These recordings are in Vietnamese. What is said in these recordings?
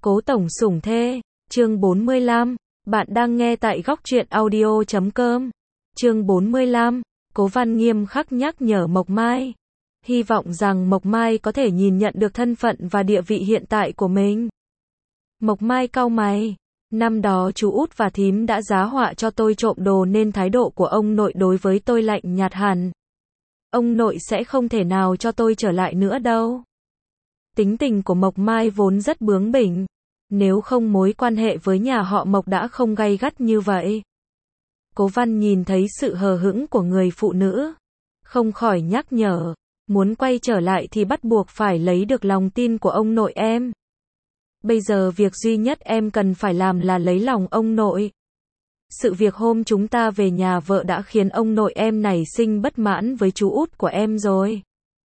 Cố tổng sủng thê, chương 45, bạn đang nghe tại góc truyện audio.com. Chương 45, Cố Văn nghiêm khắc nhắc nhở Mộc Mai. Hy vọng rằng Mộc Mai có thể nhìn nhận được thân phận và địa vị hiện tại của mình. Mộc Mai cau mày, năm đó chú út và thím đã giá họa cho tôi trộm đồ nên thái độ của ông nội đối với tôi lạnh nhạt hẳn. Ông nội sẽ không thể nào cho tôi trở lại nữa đâu. Tính tình của Mộc Mai vốn rất bướng bỉnh, nếu không mối quan hệ với nhà họ Mộc đã không gay gắt như vậy. Cố Văn nhìn thấy sự hờ hững của người phụ nữ, không khỏi nhắc nhở, muốn quay trở lại thì bắt buộc phải lấy được lòng tin của ông nội em. Bây giờ việc duy nhất em cần phải làm là lấy lòng ông nội. Sự việc hôm chúng ta về nhà vợ đã khiến ông nội em nảy sinh bất mãn với chú út của em rồi.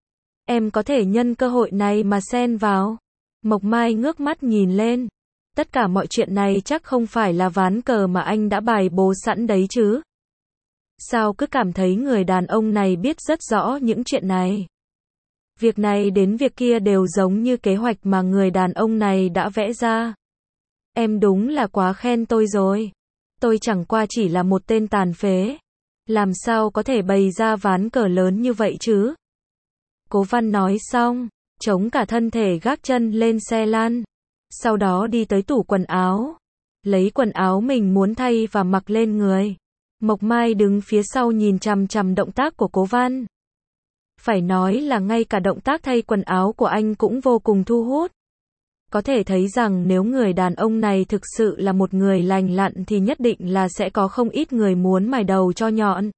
Em có thể nhân cơ hội này mà xen vào. Mộc Mai ngước mắt nhìn lên. Tất cả mọi chuyện này chắc không phải là ván cờ mà anh đã bài bố sẵn đấy chứ. Sao cứ cảm thấy người đàn ông này biết rất rõ những chuyện này. Việc này đến việc kia đều giống như kế hoạch mà người đàn ông này đã vẽ ra. Em đúng là quá khen tôi rồi. Tôi chẳng qua chỉ là một tên tàn phế. Làm sao có thể bày ra ván cờ lớn như vậy chứ? Cố Văn nói xong, chống cả thân thể gác chân lên xe lăn. Sau đó đi tới tủ quần áo. Lấy quần áo mình muốn thay và mặc lên người. Mộc Mai đứng phía sau nhìn chằm chằm động tác của Cố Văn. Phải nói là ngay cả động tác thay quần áo của anh cũng vô cùng thu hút. Có thể thấy rằng nếu người đàn ông này thực sự là một người lành lặn thì nhất định là sẽ có không ít người muốn mài đầu cho nhọn.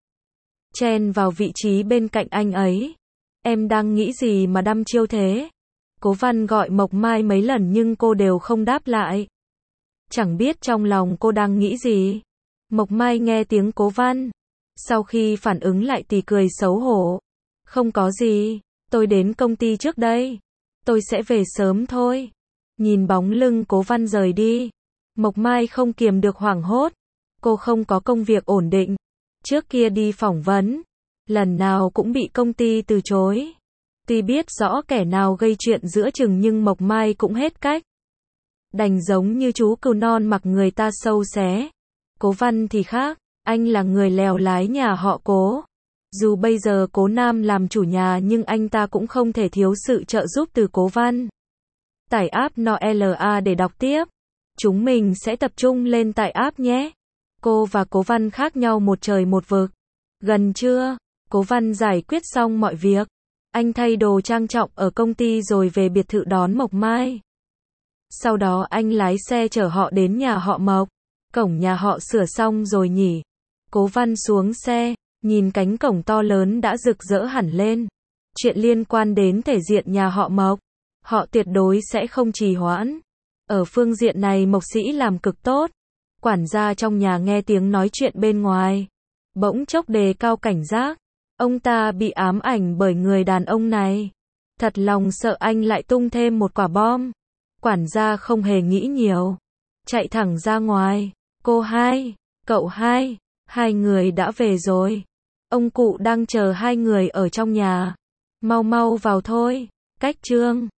Chen vào vị trí bên cạnh anh ấy. Em đang nghĩ gì mà đăm chiêu thế? Cố Văn gọi Mộc Mai mấy lần nhưng cô đều không đáp lại. Chẳng biết trong lòng cô đang nghĩ gì. Mộc Mai nghe tiếng Cố Văn. Sau khi phản ứng lại thì cười xấu hổ. Không có gì, tôi đến công ty trước đây. Tôi sẽ về sớm thôi. Nhìn bóng lưng Cố Văn rời đi. Mộc Mai không kiềm được hoảng hốt. Cô không có công việc ổn định. Trước kia đi phỏng vấn, lần nào cũng bị công ty từ chối. Tuy biết rõ kẻ nào gây chuyện giữa chừng nhưng Mộc Mai cũng hết cách. Đành giống như chú cừu non mặc người ta sâu xé. Cố Văn thì khác, anh là người lèo lái nhà họ Cố. Dù bây giờ Cố Nam làm chủ nhà nhưng anh ta cũng không thể thiếu sự trợ giúp từ Cố Văn. Tải app NOLA để đọc tiếp. Chúng mình sẽ tập trung lên tải app nhé. Cô và Cố Văn khác nhau một trời một vực. Gần trưa, Cố Văn giải quyết xong mọi việc. Anh thay đồ trang trọng ở công ty rồi về biệt thự đón Mộc Mai. Sau đó anh lái xe chở họ đến nhà họ Mộc. Cổng nhà họ sửa xong rồi nhỉ? Cố Văn xuống xe, nhìn cánh cổng to lớn đã rực rỡ hẳn lên. Chuyện liên quan đến thể diện nhà họ Mộc, họ tuyệt đối sẽ không trì hoãn. Ở phương diện này Mộc Sĩ làm cực tốt. Quản gia trong nhà nghe tiếng nói chuyện bên ngoài, bỗng chốc đề cao cảnh giác. Ông ta bị ám ảnh bởi người đàn ông này. Thật lòng sợ anh lại tung thêm một quả bom. Quản gia không hề nghĩ nhiều, chạy thẳng ra ngoài. Cô hai, cậu hai, hai người đã về rồi. Ông cụ đang chờ hai người ở trong nhà. Mau mau vào thôi. Cách chương